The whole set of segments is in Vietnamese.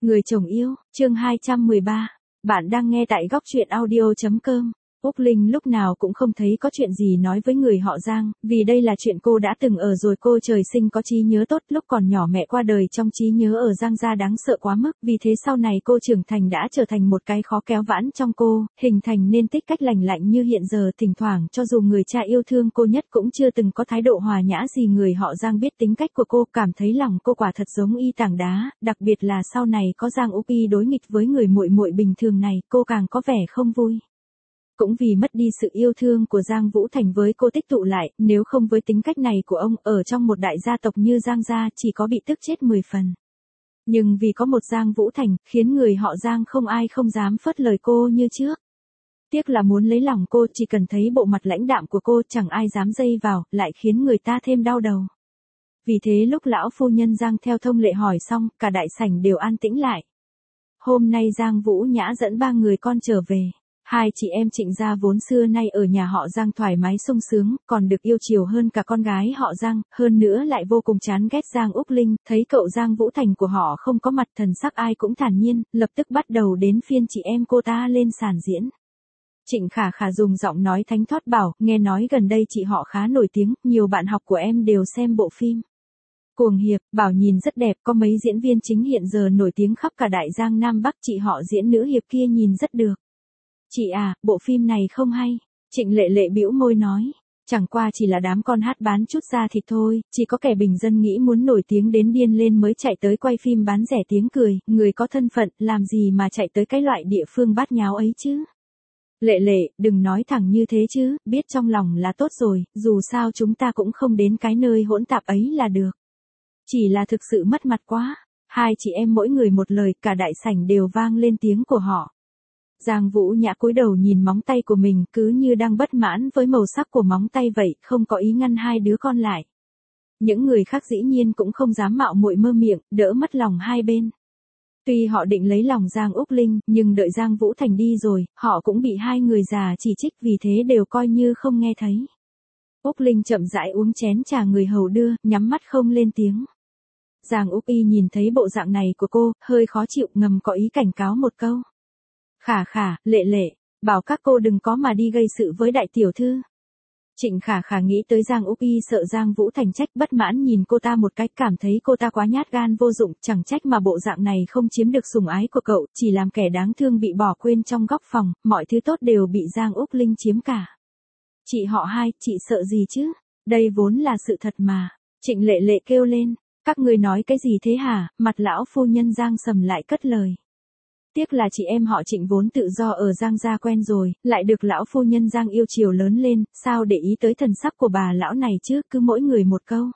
Người chồng yêu, chương 213. Bạn đang nghe tại góc truyện audio.com. Úc Linh lúc nào cũng không thấy có chuyện gì nói với người họ Giang, vì đây là chuyện cô đã từng ở rồi. Cô trời sinh có trí nhớ tốt, lúc còn nhỏ mẹ qua đời trong trí nhớ ở Giang gia đáng sợ quá mức, vì thế sau này cô trưởng thành đã trở thành một cái khó kéo vãn trong cô, hình thành nên tích cách lành lạnh như hiện giờ. Thỉnh thoảng cho dù người cha yêu thương cô nhất cũng chưa từng có thái độ hòa nhã gì. Người họ Giang biết tính cách của cô, cảm thấy lòng cô quả thật giống y tảng đá, đặc biệt là sau này có Giang Úc Y đối nghịch với người muội muội bình thường này, cô càng có vẻ không vui. Cũng vì mất đi sự yêu thương của Giang Vũ Thành với cô tích tụ lại, nếu không với tính cách này của ông, ở trong một đại gia tộc như Giang gia chỉ có bị tức chết 10 phần. Nhưng vì có một Giang Vũ Thành, khiến người họ Giang không ai không dám phớt lời cô như trước. Tiếc là muốn lấy lòng cô, chỉ cần thấy bộ mặt lãnh đạm của cô chẳng ai dám dây vào, lại khiến người ta thêm đau đầu. Vì thế lúc lão phu nhân Giang theo thông lệ hỏi xong, cả đại sảnh đều an tĩnh lại. Hôm nay Giang Vũ Nhã dẫn 3 người con trở về. Hai chị em Trịnh gia vốn xưa nay ở nhà họ Giang thoải mái sung sướng, còn được yêu chiều hơn cả con gái họ Giang, hơn nữa lại vô cùng chán ghét Giang Úc Linh. Thấy cậu Giang Vũ Thành của họ không có mặt, thần sắc ai cũng thản nhiên, lập tức bắt đầu đến phiên chị em cô ta lên sàn diễn. Trịnh Khả Khả dùng giọng nói thánh thót bảo, nghe nói gần đây chị họ khá nổi tiếng, nhiều bạn học của em đều xem bộ phim Cuồng Hiệp, bảo nhìn rất đẹp, có mấy diễn viên chính hiện giờ nổi tiếng khắp cả đại Giang Nam Bắc, chị họ diễn nữ hiệp kia nhìn rất được. Chị à, bộ phim này không hay. Trịnh Lệ Lệ bĩu môi nói, chẳng qua chỉ là đám con hát bán chút da thịt thôi, chỉ có kẻ bình dân nghĩ muốn nổi tiếng đến điên lên mới chạy tới quay phim bán rẻ tiếng cười, người có thân phận, làm gì mà chạy tới cái loại địa phương bát nháo ấy chứ. Lệ Lệ, đừng nói thẳng như thế chứ, biết trong lòng là tốt rồi, dù sao chúng ta cũng không đến cái nơi hỗn tạp ấy là được. Chỉ là thực sự mất mặt quá. Hai chị em mỗi người một lời, cả đại sảnh đều vang lên tiếng của họ. Giang Vũ Nhã cúi đầu nhìn móng tay của mình, cứ như đang bất mãn với màu sắc của móng tay vậy, không có ý ngăn hai đứa con lại. Những người khác dĩ nhiên cũng không dám mạo muội mơ miệng, đỡ mất lòng hai bên. Tuy họ định lấy lòng Giang Úc Linh, nhưng đợi Giang Vũ Thành đi rồi, họ cũng bị hai người già chỉ trích, vì thế đều coi như không nghe thấy. Úc Linh chậm rãi uống chén trà người hầu đưa, nhắm mắt không lên tiếng. Giang Úc Y nhìn thấy bộ dạng này của cô, hơi khó chịu, ngầm có ý cảnh cáo một câu. Khả Khả, Lệ Lệ, bảo các cô đừng có mà đi gây sự với đại tiểu thư. Trịnh Khả Khả nghĩ tới Giang Úc Y sợ Giang Vũ Thành trách, bất mãn nhìn cô ta một cách, cảm thấy cô ta quá nhát gan vô dụng, chẳng trách mà bộ dạng này không chiếm được sủng ái của cậu, chỉ làm kẻ đáng thương bị bỏ quên trong góc phòng, mọi thứ tốt đều bị Giang Úc Linh chiếm cả. Chị họ hai, chị sợ gì chứ? Đây vốn là sự thật mà. Trịnh Lệ Lệ kêu lên, các người nói cái gì thế hả? Mặt lão phu nhân Giang sầm lại cất lời. Tiếc là chị em họ Trịnh vốn tự do ở Giang gia quen rồi, lại được lão phu nhân Giang yêu chiều lớn lên, sao để ý tới thần sắc của bà lão này chứ, cứ mỗi người một câu.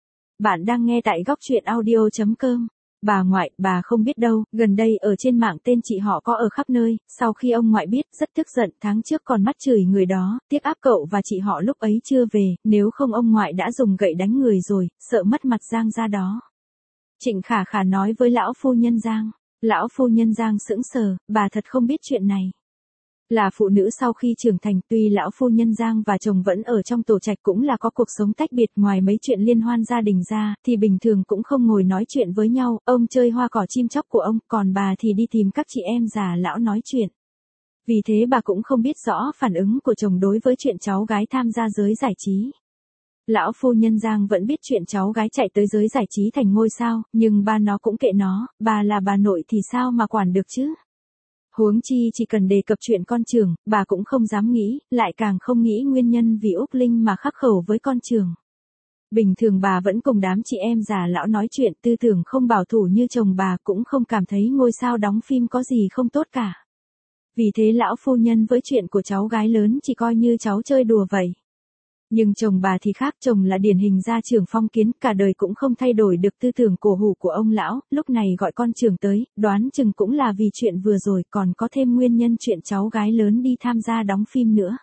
Bạn đang nghe tại góc truyện audio.com. Bà ngoại, bà không biết đâu, gần đây ở trên mạng tên chị họ có ở khắp nơi, sau khi ông ngoại biết, rất tức giận, tháng trước còn mắt chửi người đó, tiếc áp cậu và chị họ lúc ấy chưa về, nếu không ông ngoại đã dùng gậy đánh người rồi, sợ mất mặt Giang gia đó. Trịnh Khả Khả nói với lão phu nhân Giang. Lão phu nhân Giang sững sờ, bà thật không biết chuyện này. Là phụ nữ sau khi trưởng thành, tuy lão phu nhân Giang và chồng vẫn ở trong tổ trạch cũng là có cuộc sống tách biệt, ngoài mấy chuyện liên hoan gia đình ra, thì bình thường cũng không ngồi nói chuyện với nhau, ông chơi hoa cỏ chim chóc của ông, còn bà thì đi tìm các chị em già lão nói chuyện. Vì thế bà cũng không biết rõ phản ứng của chồng đối với chuyện cháu gái tham gia giới giải trí. Lão phu nhân Giang vẫn biết chuyện cháu gái chạy tới giới giải trí thành ngôi sao, nhưng ba nó cũng kệ nó, bà là bà nội thì sao mà quản được chứ. Huống chi chỉ cần đề cập chuyện con trưởng, bà cũng không dám nghĩ, lại càng không nghĩ nguyên nhân vì Úc Linh mà khắc khẩu với con trưởng. Bình thường bà vẫn cùng đám chị em già lão nói chuyện, tư tưởng không bảo thủ như chồng bà, cũng không cảm thấy ngôi sao đóng phim có gì không tốt cả. Vì thế lão phu nhân với chuyện của cháu gái lớn chỉ coi như cháu chơi đùa vậy. Nhưng chồng bà thì khác, chồng là điển hình gia trưởng phong kiến, cả đời cũng không thay đổi được tư tưởng cổ hủ của ông lão, lúc này gọi con trưởng tới, đoán chừng cũng là vì chuyện vừa rồi, còn có thêm nguyên nhân chuyện cháu gái lớn đi tham gia đóng phim nữa.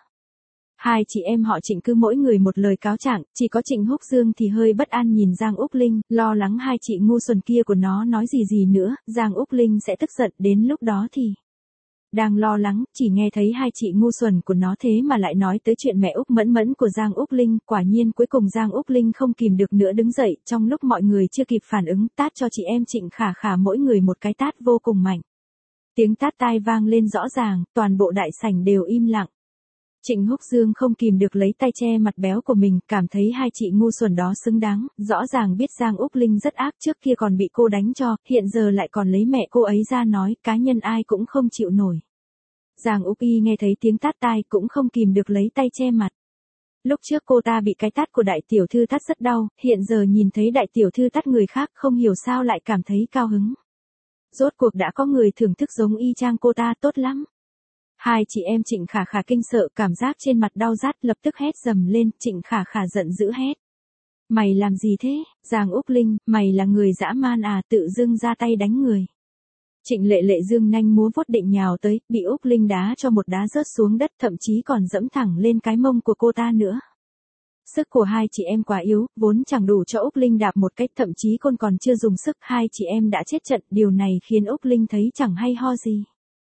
Hai chị em họ Trịnh cứ mỗi người một lời cáo trạng, chỉ có Trịnh Húc Dương thì hơi bất an nhìn Giang Úc Linh, lo lắng hai chị ngu xuẩn kia của nó nói gì nữa, Giang Úc Linh sẽ tức giận, đến lúc đó thì Đang lo lắng, chỉ nghe thấy hai chị ngu xuẩn của nó thế mà lại nói tới chuyện mẹ Úc Mẫn Mẫn của Giang Úc Linh, quả nhiên cuối cùng Giang Úc Linh không kìm được nữa đứng dậy, trong lúc mọi người chưa kịp phản ứng, tát cho chị em Trịnh Khả Khả mỗi người một cái tát vô cùng mạnh. Tiếng tát tai vang lên rõ ràng, toàn bộ đại sảnh đều im lặng. Trịnh Húc Dương không kìm được lấy tay che mặt béo của mình, cảm thấy hai chị ngu xuẩn đó xứng đáng, rõ ràng biết Giang Úc Linh rất ác, trước kia còn bị cô đánh cho, hiện giờ lại còn lấy mẹ cô ấy ra nói, cá nhân ai cũng không chịu nổi. Giang Úc Y nghe thấy tiếng tát tai cũng không kìm được lấy tay che mặt. Lúc trước cô ta bị cái tát của đại tiểu thư tát rất đau, hiện giờ nhìn thấy đại tiểu thư tát người khác không hiểu sao lại cảm thấy cao hứng. Rốt cuộc đã có người thưởng thức giống y chang cô ta, tốt lắm. Hai chị em Trịnh Khả Khả kinh sợ, cảm giác trên mặt đau rát, lập tức hét dầm lên, Trịnh Khả Khả giận dữ hét. Mày làm gì thế, Giang Úc Linh, mày là người dã man à, tự dưng ra tay đánh người. Trịnh Lệ Lệ dương nhanh múa vuốt định nhào tới, bị Úc Linh đá cho một đá rớt xuống đất, thậm chí còn dẫm thẳng lên cái mông của cô ta nữa. Sức của hai chị em quá yếu, vốn chẳng đủ cho Úc Linh đạp một cách, thậm chí còn chưa dùng sức, hai chị em đã chết trận, điều này khiến Úc Linh thấy chẳng hay ho gì.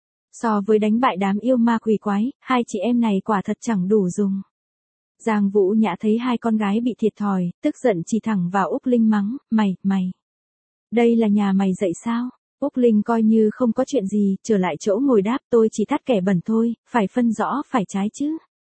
So với đánh bại đám yêu ma quỷ quái, hai chị em này quả thật chẳng đủ dùng. Giang Vũ Nhã thấy hai con gái bị thiệt thòi, tức giận chỉ thẳng vào Úc Linh mắng, mày. Đây là nhà mày dạy sao? Úc Linh coi như không có chuyện gì, trở lại chỗ ngồi đáp, tôi chỉ tát kẻ bẩn thôi, phải phân rõ phải trái chứ.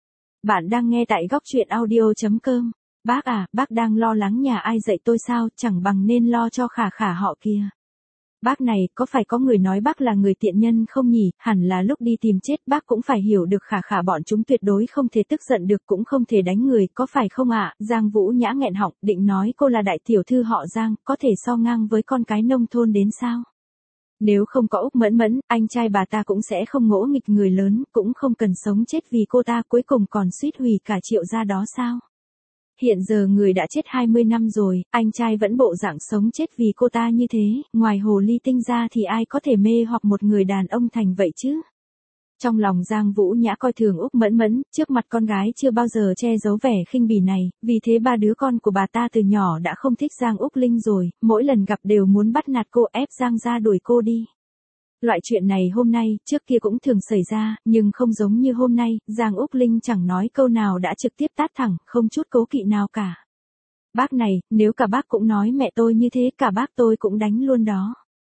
Bạn đang nghe tại góc truyện audio.com. Bác à, bác đang lo lắng nhà ai dạy tôi sao, chẳng bằng nên lo cho Khả Khả họ kia. Bác này, có phải có người nói bác là người tiện nhân không nhỉ, hẳn là lúc đi tìm chết bác cũng phải hiểu được Khả Khả bọn chúng tuyệt đối không thể tức giận được, cũng không thể đánh người, có phải không ạ? Giang Vũ Nhã nghẹn họng, định nói cô là đại tiểu thư họ Giang, có thể so ngang với con cái nông thôn đến sao? Nếu không có Úc Mẫn Mẫn, anh trai bà ta cũng sẽ không ngỗ nghịch người lớn, cũng không cần sống chết vì cô ta, cuối cùng còn suýt hủy cả Triệu gia đó sao? Hiện giờ người đã chết 20 năm rồi, anh trai vẫn bộ dạng sống chết vì cô ta như thế, ngoài hồ ly tinh ra thì ai có thể mê hoặc một người đàn ông thành vậy chứ? Trong lòng Giang Vũ Nhã coi thường Úc Mẫn Mẫn, trước mặt con gái chưa bao giờ che giấu vẻ khinh bỉ này, vì thế ba đứa con của bà ta từ nhỏ đã không thích Giang Úc Linh rồi, mỗi lần gặp đều muốn bắt nạt cô, ép Giang ra đuổi cô đi. Loại chuyện này hôm nay, trước kia cũng thường xảy ra, nhưng không giống như hôm nay, Giang Úc Linh chẳng nói câu nào đã trực tiếp tát thẳng, không chút cố kỵ nào cả. Bác này, nếu cả bác cũng nói mẹ tôi như thế, cả bác tôi cũng đánh luôn đó.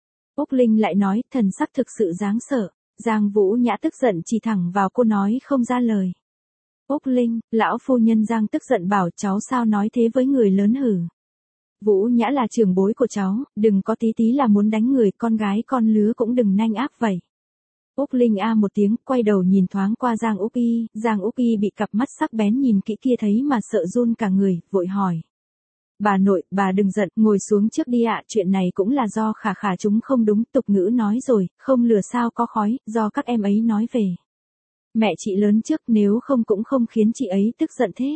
Úc Linh lại nói, thần sắc thực sự đáng sợ. Giang Vũ Nhã tức giận chỉ thẳng vào cô nói không ra lời. Úc Linh, lão phu nhân Giang tức giận bảo cháu sao nói thế với người lớn hử. Vũ Nhã là trưởng bối của cháu, đừng có tí tí là muốn đánh người, con gái con lứa cũng đừng nanh áp vậy. Úc Linh a một tiếng, quay đầu nhìn thoáng qua Giang Úc Y, Giang Úc Y bị cặp mắt sắc bén nhìn kỹ kia thấy mà sợ run cả người, vội hỏi. Bà nội, bà đừng giận, ngồi xuống trước đi ạ, chuyện này cũng là do Khả Khả chúng không đúng, tục ngữ nói rồi, không lửa sao có khói, do các em ấy nói về. Mẹ chị lớn trước, nếu không cũng không khiến chị ấy tức giận thế.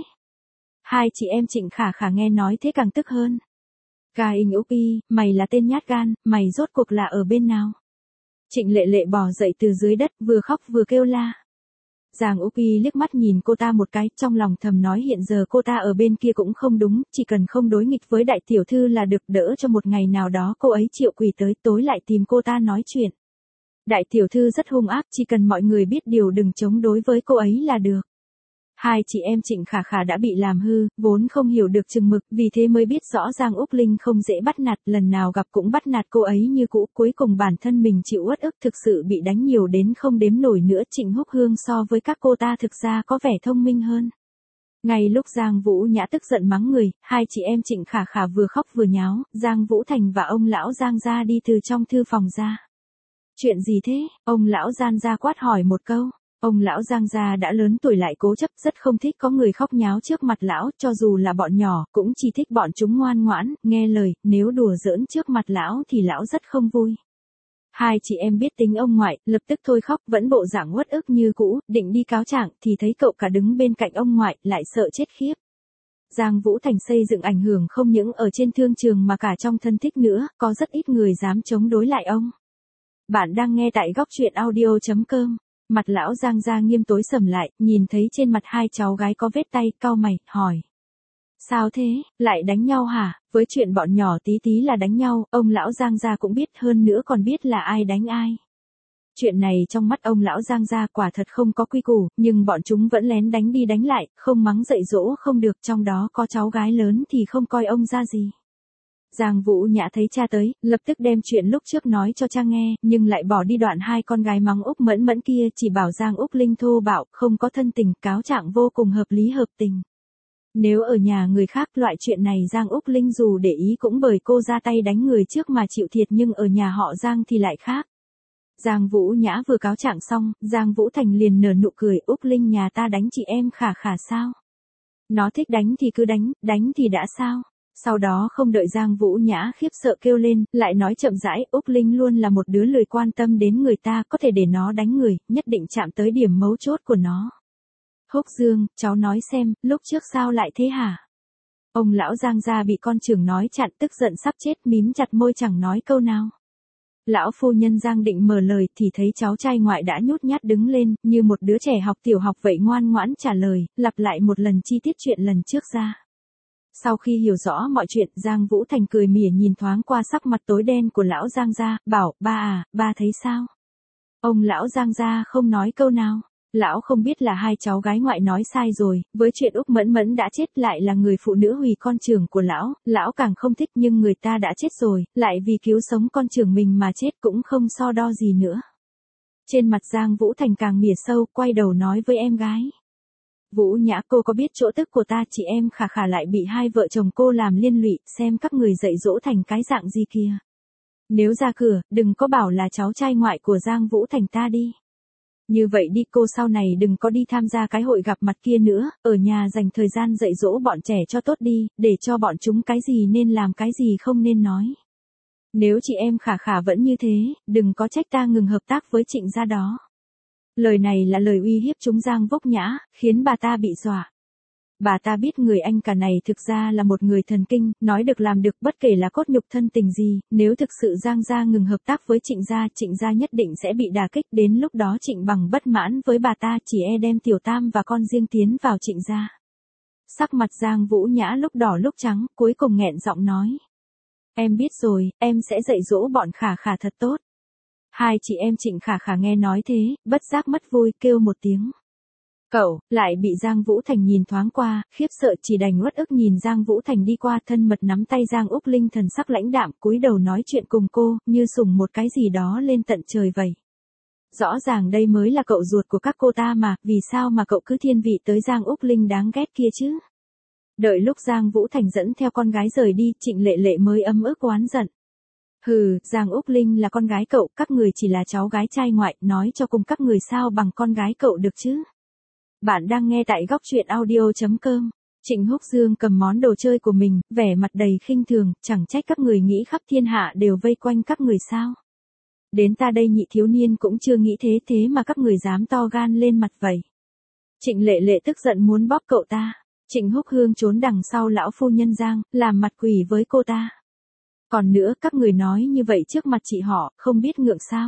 Hai chị em Trịnh Khả Khả nghe nói thế càng tức hơn. Ca Inh Úc Y, mày là tên nhát gan, mày rốt cuộc là ở bên nào? Trịnh Lệ Lệ bò dậy từ dưới đất, vừa khóc vừa kêu la. Giang Úc Y liếc mắt nhìn cô ta một cái, trong lòng thầm nói hiện giờ cô ta ở bên kia cũng không đúng, chỉ cần không đối nghịch với đại tiểu thư là được, đỡ cho một ngày nào đó cô ấy chịu quỳ tới, tối lại tìm cô ta nói chuyện. Đại tiểu thư rất hung ác, chỉ cần mọi người biết điều đừng chống đối với cô ấy là được. Hai chị em Trịnh Khả Khả đã bị làm hư, vốn không hiểu được chừng mực, vì thế mới biết rõ Giang Úc Linh không dễ bắt nạt, lần nào gặp cũng bắt nạt cô ấy như cũ, cuối cùng bản thân mình chịu uất ức, thực sự bị đánh nhiều đến không đếm nổi nữa. Trịnh Húc Hương so với các cô ta thực ra có vẻ thông minh hơn. Ngay lúc Giang Vũ Nhã tức giận mắng người, hai chị em Trịnh Khả Khả vừa khóc vừa nháo, Giang Vũ Thành và ông lão Giang gia đi từ trong thư phòng ra. Chuyện gì thế? Ông lão Giang gia quát hỏi một câu. Ông lão Giang gia đã lớn tuổi lại cố chấp, rất không thích có người khóc nháo trước mặt lão, cho dù là bọn nhỏ, cũng chỉ thích bọn chúng ngoan ngoãn, nghe lời, nếu đùa giỡn trước mặt lão thì lão rất không vui. Hai chị em biết tính ông ngoại, lập tức thôi khóc, vẫn bộ dạng uất ức như cũ, định đi cáo trạng thì thấy cậu cả đứng bên cạnh ông ngoại, lại sợ chết khiếp. Giang Vũ Thành xây dựng ảnh hưởng không những ở trên thương trường mà cả trong thân thích nữa, có rất ít người dám chống đối lại ông. Bạn đang nghe tại góc truyện audio.com. Mặt lão Giang gia nghiêm tối sầm lại, nhìn thấy trên mặt hai cháu gái có vết tay, cau mày, hỏi. Sao thế, lại đánh nhau hả? Với chuyện bọn nhỏ tí tí là đánh nhau, ông lão Giang gia cũng biết, hơn nữa còn biết là ai đánh ai. Chuyện này trong mắt ông lão Giang gia quả thật không có quy củ, nhưng bọn chúng vẫn lén đánh đi đánh lại, không mắng dạy dỗ không được, trong đó có cháu gái lớn thì không coi ông ra gì. Giang Vũ Nhã thấy cha tới, lập tức đem chuyện lúc trước nói cho cha nghe, nhưng lại bỏ đi đoạn hai con gái mắng Úc Mẫn Mẫn kia, chỉ bảo Giang Úc Linh thô bạo, không có thân tình, cáo trạng vô cùng hợp lý hợp tình. Nếu ở nhà người khác loại chuyện này Giang Úc Linh dù để ý cũng bởi cô ra tay đánh người trước mà chịu thiệt, nhưng ở nhà họ Giang thì lại khác. Giang Vũ Nhã vừa cáo trạng xong, Giang Vũ Thành liền nở nụ cười, Úc Linh nhà ta đánh chị em khả khả sao? Nó thích đánh thì cứ đánh, đánh thì đã sao? Sau đó không đợi Giang Vũ Nhã khiếp sợ kêu lên, lại nói chậm rãi, Úc Linh luôn là một đứa lười quan tâm đến người ta, có thể để nó đánh người, nhất định chạm tới điểm mấu chốt của nó. Húc Dương, cháu nói xem, lúc trước sao lại thế hả? Ông lão Giang gia bị con trưởng nói chặn, tức giận sắp chết, mím chặt môi chẳng nói câu nào. Lão phu nhân Giang định mở lời thì thấy cháu trai ngoại đã nhút nhát đứng lên, như một đứa trẻ học tiểu học vậy ngoan ngoãn trả lời, lặp lại một lần chi tiết chuyện lần trước ra. Sau khi hiểu rõ mọi chuyện, Giang Vũ Thành cười mỉa nhìn thoáng qua sắc mặt tối đen của lão Giang gia, bảo, ba thấy sao? Ông lão Giang gia không nói câu nào. Lão không biết là hai cháu gái ngoại nói sai rồi, với chuyện Úc Mẫn Mẫn đã chết lại là người phụ nữ hủy con trưởng của lão càng không thích, nhưng người ta đã chết rồi, lại vì cứu sống con trưởng mình mà chết cũng không so đo gì nữa. Trên mặt Giang Vũ Thành càng mỉa sâu, quay đầu nói với em gái. Vũ Nhã, cô có biết chỗ tức của ta, chị em khả khả lại bị hai vợ chồng cô làm liên lụy, xem các người dạy dỗ thành cái dạng gì kìa. Nếu ra cửa, đừng có bảo là cháu trai ngoại của Giang Vũ Thành ta đi. Như vậy đi, cô sau này đừng có đi tham gia cái hội gặp mặt kia nữa, ở nhà dành thời gian dạy dỗ bọn trẻ cho tốt đi, để cho bọn chúng cái gì nên làm cái gì không nên nói. Nếu chị em khả khả vẫn như thế, đừng có trách ta ngừng hợp tác với Trịnh gia đó. Lời này là lời uy hiếp chúng Giang Vốc Nhã, khiến bà ta bị dọa. Bà ta biết người anh cả này thực ra là một người thần kinh, nói được làm được, bất kể là cốt nhục thân tình gì, nếu thực sự Giang gia ngừng hợp tác với Trịnh gia nhất định sẽ bị đả kích, đến lúc đó Trịnh Bằng bất mãn với bà ta chỉ đem Tiểu Tam và con riêng tiến vào Trịnh gia. Sắc mặt Giang Vũ Nhã lúc đỏ lúc trắng, cuối cùng nghẹn giọng nói. Em biết rồi, em sẽ dạy dỗ bọn khả khả thật tốt. Hai chị em Trịnh khả khả nghe nói thế, bất giác mất vui, kêu một tiếng. Cậu, lại bị Giang Vũ Thành nhìn thoáng qua, khiếp sợ chỉ đành uất ức nhìn Giang Vũ Thành đi qua, thân mật nắm tay Giang Úc Linh, thần sắc lãnh đạm, cúi đầu nói chuyện cùng cô, như sùng một cái gì đó lên tận trời vậy. Rõ ràng đây mới là cậu ruột của các cô ta mà, vì sao mà cậu cứ thiên vị tới Giang Úc Linh đáng ghét kia chứ? Đợi lúc Giang Vũ Thành dẫn theo con gái rời đi, Trịnh Lệ Lệ mới ấm ức oán giận. Hừ, Giang Úc Linh là con gái cậu, các người chỉ là cháu gái trai ngoại, nói cho cùng các người sao bằng con gái cậu được chứ? Bạn đang nghe tại góc truyện audio.com. Trịnh Húc Dương cầm món đồ chơi của mình, vẻ mặt đầy khinh thường, chẳng trách các người nghĩ khắp thiên hạ đều vây quanh các người sao. Đến ta đây nhị thiếu niên cũng chưa nghĩ thế mà các người dám to gan lên mặt vậy. Trịnh Lệ Lệ tức giận muốn bóp cậu ta. Trịnh Húc Hương trốn đằng sau lão phu nhân Giang, làm mặt quỷ với cô ta. Còn nữa, các người nói như vậy trước mặt chị họ, không biết ngượng sao?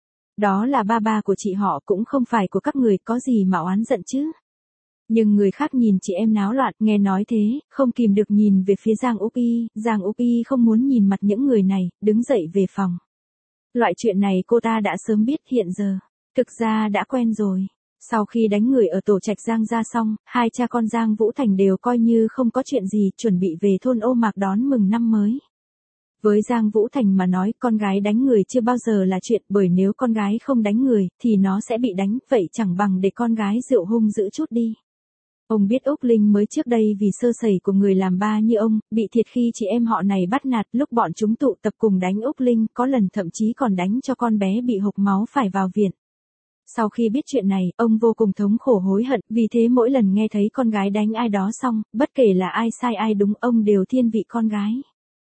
Đó là ba của chị họ, cũng không phải của các người, có gì mà oán giận chứ? Nhưng người khác nhìn chị em náo loạn, nghe nói thế, không kìm được nhìn về phía Giang Úc Y. Giang Úc Y không muốn nhìn mặt những người này, đứng dậy về phòng. Loại chuyện này cô ta đã sớm biết, hiện giờ, thực ra đã quen rồi. Sau khi đánh người ở tổ trạch Giang gia xong, hai cha con Giang Vũ Thành đều coi như không có chuyện gì, chuẩn bị về thôn Ô Mạc đón mừng năm mới. Với Giang Vũ Thành mà nói, con gái đánh người chưa bao giờ là chuyện, bởi nếu con gái không đánh người, thì nó sẽ bị đánh, vậy chẳng bằng để con gái rượu hung dữ chút đi. Ông biết Úc Linh mới trước đây vì sơ sẩy của người làm ba như ông, bị thiệt khi chị em họ này bắt nạt, lúc bọn chúng tụ tập cùng đánh Úc Linh, có lần thậm chí còn đánh cho con bé bị hộc máu phải vào viện. Sau khi biết chuyện này, ông vô cùng thống khổ hối hận, vì thế mỗi lần nghe thấy con gái đánh ai đó xong, bất kể là ai sai ai đúng, ông đều thiên vị con gái.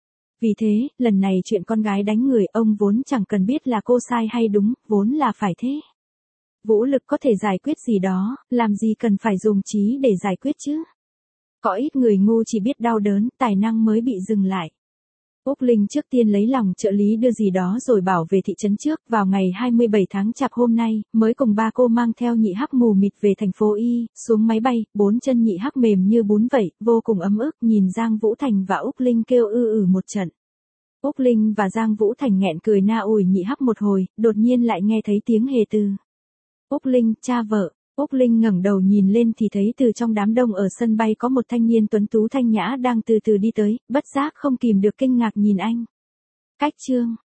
Vì thế, lần này chuyện con gái đánh người, ông vốn chẳng cần biết là cô sai hay đúng, vốn là phải thế. Vũ lực có thể giải quyết gì đó, làm gì cần phải dùng trí để giải quyết chứ. Có ít người ngu chỉ biết đau đớn, tài năng mới bị dừng lại. Úc Linh trước tiên lấy lòng trợ lý đưa gì đó rồi bảo về thị trấn trước, vào ngày 27 tháng Chạp hôm nay, mới cùng ba cô mang theo nhị hắc mù mịt về thành phố Y, xuống máy bay, bốn chân nhị hắc mềm như bún vậy, vô cùng ấm ức, nhìn Giang Vũ Thành và Úc Linh kêu một trận. Úc Linh và Giang Vũ Thành nghẹn cười na ủi nhị hắp một hồi, đột nhiên lại nghe thấy tiếng Hề Từ. Úc Linh, cha vợ. Úc Linh ngẩng đầu nhìn lên thì thấy từ trong đám đông ở sân bay có một thanh niên tuấn tú thanh nhã đang từ từ đi tới, bất giác không kìm được kinh ngạc nhìn anh. Cách chương